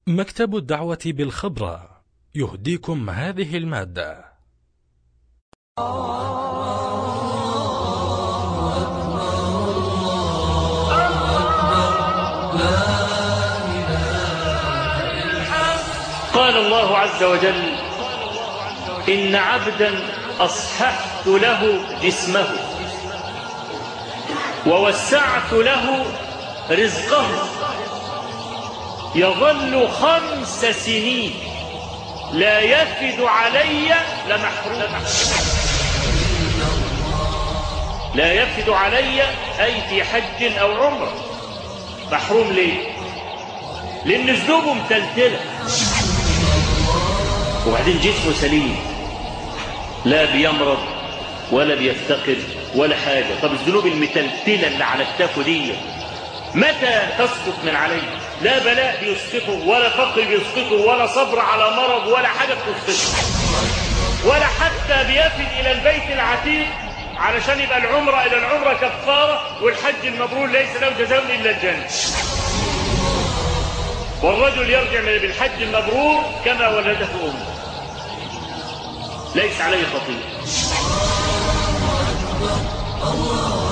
مكتب الدعوة بالخبرة يهديكم هذه المادة. قال الله عز وجل: إن عبدا أصححت له جسمه ووسعت له رزقه يظل 5 سنين لا يفد علي لمحروم. لا يفد علي أي في حج أو عمره. محروم ليه؟ لأن ذنوبه متلتلة، وبعدين جسمه سليم، لا بيمرض ولا بيفتقد ولا حاجة. طب الذنوب المتلتلة اللي على كتافه دي متى تسقط من عليه؟ لا بلاء بيسقطه، ولا فقر بيسقطه، ولا صبر على مرض، ولا حاجة بتسقطه، ولا حتى بيفد إلى البيت العتيق علشان يبقى العمرة إلى العمرة كفارة، والحج المبرور ليس له جزاء إلا الجنة. والرجل يرجع بالحج المبرور كما ولدته أمه، ليس عليه خطيئة.